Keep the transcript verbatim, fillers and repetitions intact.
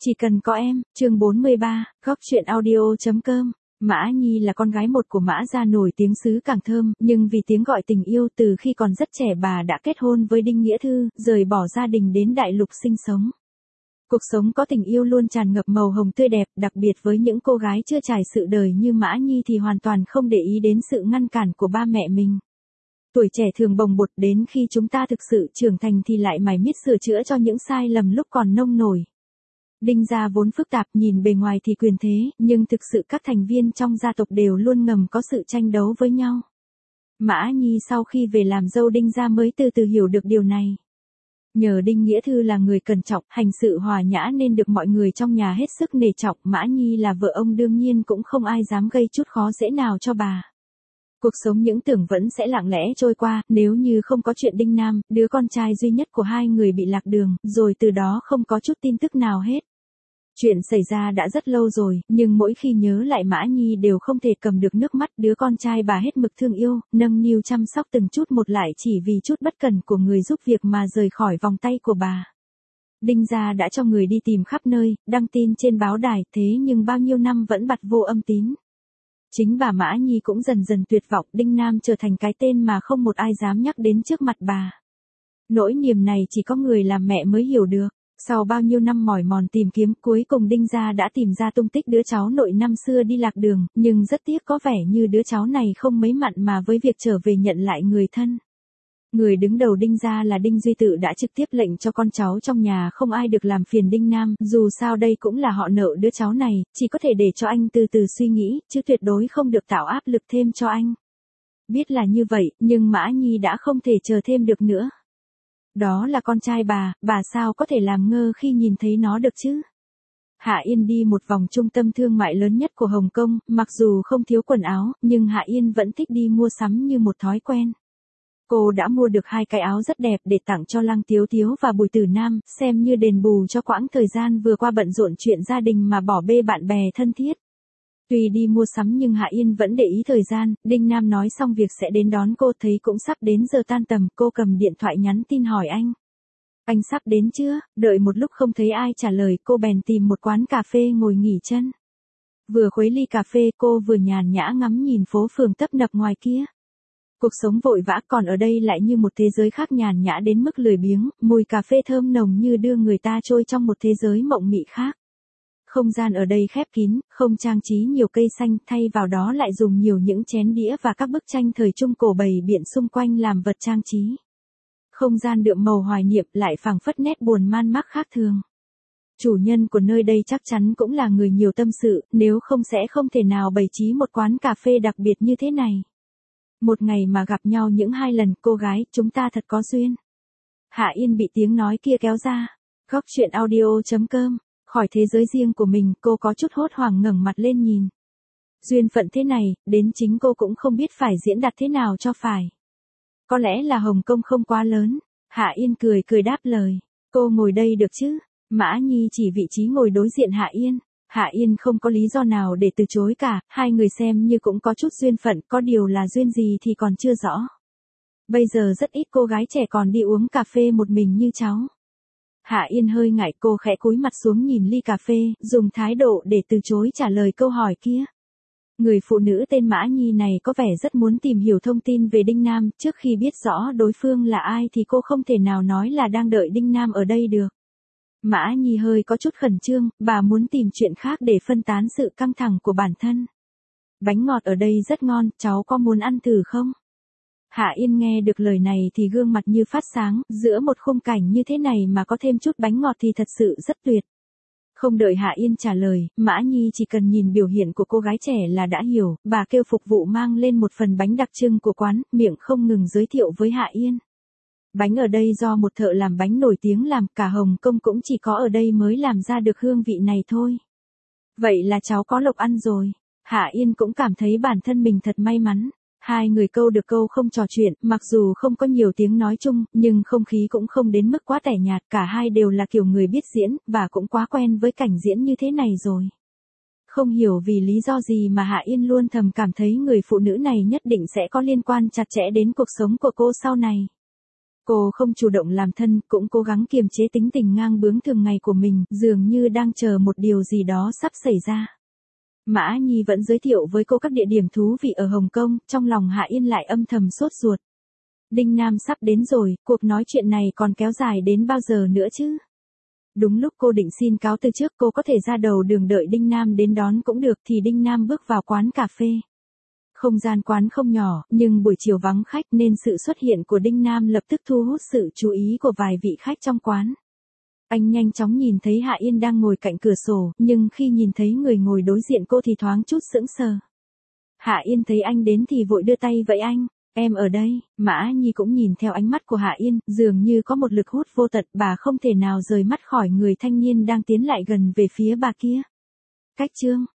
Chỉ cần có em, chương bốn mươi ba, góc truyện audio.com. Mã Nhi là con gái một của Mã gia nổi tiếng xứ Càng Thơm, nhưng vì tiếng gọi tình yêu từ khi còn rất trẻ bà đã kết hôn với Đinh Nghĩa Thư, rời bỏ gia đình đến đại lục sinh sống. Cuộc sống có tình yêu luôn tràn ngập màu hồng tươi đẹp, đặc biệt với những cô gái chưa trải sự đời như Mã Nhi thì hoàn toàn không để ý đến sự ngăn cản của ba mẹ mình. Tuổi trẻ thường bồng bột, đến khi chúng ta thực sự trưởng thành thì lại mải miết sửa chữa cho những sai lầm lúc còn nông nổi. Đinh gia vốn phức tạp, nhìn bề ngoài thì quyền thế, nhưng thực sự các thành viên trong gia tộc đều luôn ngầm có sự tranh đấu với nhau. Mã Nhi sau khi về làm dâu Đinh gia mới từ từ hiểu được điều này. Nhờ Đinh Nghĩa Thư là người cẩn trọng, hành sự hòa nhã nên được mọi người trong nhà hết sức nể trọng. Mã Nhi là vợ ông đương nhiên cũng không ai dám gây chút khó dễ nào cho bà. Cuộc sống những tưởng vẫn sẽ lặng lẽ trôi qua, nếu như không có chuyện Đinh Nam, đứa con trai duy nhất của hai người bị lạc đường, rồi từ đó không có chút tin tức nào hết. Chuyện xảy ra đã rất lâu rồi, nhưng mỗi khi nhớ lại Mã Nhi đều không thể cầm được nước mắt. Đứa con trai bà hết mực thương yêu, nâng niu chăm sóc từng chút một lại chỉ vì chút bất cẩn của người giúp việc mà rời khỏi vòng tay của bà. Đinh gia đã cho người đi tìm khắp nơi, đăng tin trên báo đài, thế nhưng bao nhiêu năm vẫn bặt vô âm tín. Chính bà Mã Nhi cũng dần dần tuyệt vọng, Đinh Nam trở thành cái tên mà không một ai dám nhắc đến trước mặt bà. Nỗi niềm này chỉ có người làm mẹ mới hiểu được. Sau bao nhiêu năm mỏi mòn tìm kiếm, cuối cùng Đinh gia đã tìm ra tung tích đứa cháu nội năm xưa đi lạc đường, nhưng rất tiếc có vẻ như đứa cháu này không mấy mặn mà với việc trở về nhận lại người thân. Người đứng đầu Đinh gia là Đinh Duy Tự đã trực tiếp lệnh cho con cháu trong nhà không ai được làm phiền Đinh Nam, dù sao đây cũng là họ nợ đứa cháu này, chỉ có thể để cho anh từ từ suy nghĩ, chứ tuyệt đối không được tạo áp lực thêm cho anh. Biết là như vậy, nhưng Mã Nhi đã không thể chờ thêm được nữa. Đó là con trai bà, bà sao có thể làm ngơ khi nhìn thấy nó được chứ? Hạ Yên đi một vòng trung tâm thương mại lớn nhất của Hồng Kông, mặc dù không thiếu quần áo, nhưng Hạ Yên vẫn thích đi mua sắm như một thói quen. Cô đã mua được hai cái áo rất đẹp để tặng cho Lăng Tiếu Tiếu và Bùi Tử Nam, xem như đền bù cho quãng thời gian vừa qua bận rộn chuyện gia đình mà bỏ bê bạn bè thân thiết. Tuy đi mua sắm nhưng Hạ Yên vẫn để ý thời gian, Đinh Nam nói xong việc sẽ đến đón cô, thấy cũng sắp đến giờ tan tầm, cô cầm điện thoại nhắn tin hỏi anh. Anh sắp đến chưa? Đợi một lúc không thấy ai trả lời, cô bèn tìm một quán cà phê ngồi nghỉ chân. Vừa khuấy ly cà phê cô vừa nhàn nhã ngắm nhìn phố phường tấp nập ngoài kia. Cuộc sống vội vã, còn ở đây lại như một thế giới khác, nhàn nhã đến mức lười biếng, mùi cà phê thơm nồng như đưa người ta trôi trong một thế giới mộng mị khác. Không gian ở đây khép kín, không trang trí nhiều cây xanh, thay vào đó lại dùng nhiều những chén đĩa và các bức tranh thời Trung Cổ bày biện xung quanh làm vật trang trí. Không gian đượm màu hoài niệm lại phảng phất nét buồn man mác khác thường. Chủ nhân của nơi đây chắc chắn cũng là người nhiều tâm sự, nếu không sẽ không thể nào bày trí một quán cà phê đặc biệt như thế này. Một ngày mà gặp nhau những hai lần, cô gái, chúng ta thật có duyên. Hạ Yên bị tiếng nói kia kéo ra. Góc truyện audio.com. Khỏi thế giới riêng của mình, cô có chút hốt hoảng ngẩng mặt lên nhìn. Duyên phận thế này, đến chính cô cũng không biết phải diễn đạt thế nào cho phải. Có lẽ là Hồng Kông không quá lớn. Hạ Yên cười cười đáp lời. Cô ngồi đây được chứ? Mã Nhi chỉ vị trí ngồi đối diện Hạ Yên. Hạ Yên không có lý do nào để từ chối cả, hai người xem như cũng có chút duyên phận, có điều là duyên gì thì còn chưa rõ. Bây giờ rất ít cô gái trẻ còn đi uống cà phê một mình như cháu. Hạ Yên hơi ngại, cô khẽ cúi mặt xuống nhìn ly cà phê, dùng thái độ để từ chối trả lời câu hỏi kia. Người phụ nữ tên Mã Nhi này có vẻ rất muốn tìm hiểu thông tin về Đinh Nam, trước khi biết rõ đối phương là ai thì cô không thể nào nói là đang đợi Đinh Nam ở đây được. Mã Nhi hơi có chút khẩn trương, bà muốn tìm chuyện khác để phân tán sự căng thẳng của bản thân. Bánh ngọt ở đây rất ngon, cháu có muốn ăn thử không? Hạ Yên nghe được lời này thì gương mặt như phát sáng, giữa một khung cảnh như thế này mà có thêm chút bánh ngọt thì thật sự rất tuyệt. Không đợi Hạ Yên trả lời, Mã Nhi chỉ cần nhìn biểu hiện của cô gái trẻ là đã hiểu, bà kêu phục vụ mang lên một phần bánh đặc trưng của quán, miệng không ngừng giới thiệu với Hạ Yên. Bánh ở đây do một thợ làm bánh nổi tiếng làm, cả Hồng Kông cũng chỉ có ở đây mới làm ra được hương vị này thôi. Vậy là cháu có lộc ăn rồi. Hạ Yên cũng cảm thấy bản thân mình thật may mắn. Hai người câu được câu không trò chuyện, mặc dù không có nhiều tiếng nói chung, nhưng không khí cũng không đến mức quá tẻ nhạt, cả hai đều là kiểu người biết diễn, và cũng quá quen với cảnh diễn như thế này rồi. Không hiểu vì lý do gì mà Hạ Yên luôn thầm cảm thấy người phụ nữ này nhất định sẽ có liên quan chặt chẽ đến cuộc sống của cô sau này. Cô không chủ động làm thân, cũng cố gắng kiềm chế tính tình ngang bướng thường ngày của mình, dường như đang chờ một điều gì đó sắp xảy ra. Mã Nhi vẫn giới thiệu với cô các địa điểm thú vị ở Hồng Kông, trong lòng Hạ Yên lại âm thầm sốt ruột. Đinh Nam sắp đến rồi, cuộc nói chuyện này còn kéo dài đến bao giờ nữa chứ? Đúng lúc cô định xin cáo từ trước, cô có thể ra đầu đường đợi Đinh Nam đến đón cũng được, thì Đinh Nam bước vào quán cà phê. Không gian quán không nhỏ, nhưng buổi chiều vắng khách nên sự xuất hiện của Đinh Nam lập tức thu hút sự chú ý của vài vị khách trong quán. Anh nhanh chóng nhìn thấy Hạ Yên đang ngồi cạnh cửa sổ, nhưng khi nhìn thấy người ngồi đối diện cô thì thoáng chút sững sờ. Hạ Yên thấy anh đến thì vội đưa tay vẫy anh, em ở đây. Mã Nhi cũng nhìn theo ánh mắt của Hạ Yên, dường như có một lực hút vô tận, bà không thể nào rời mắt khỏi người thanh niên đang tiến lại gần về phía bà kia. Cách chương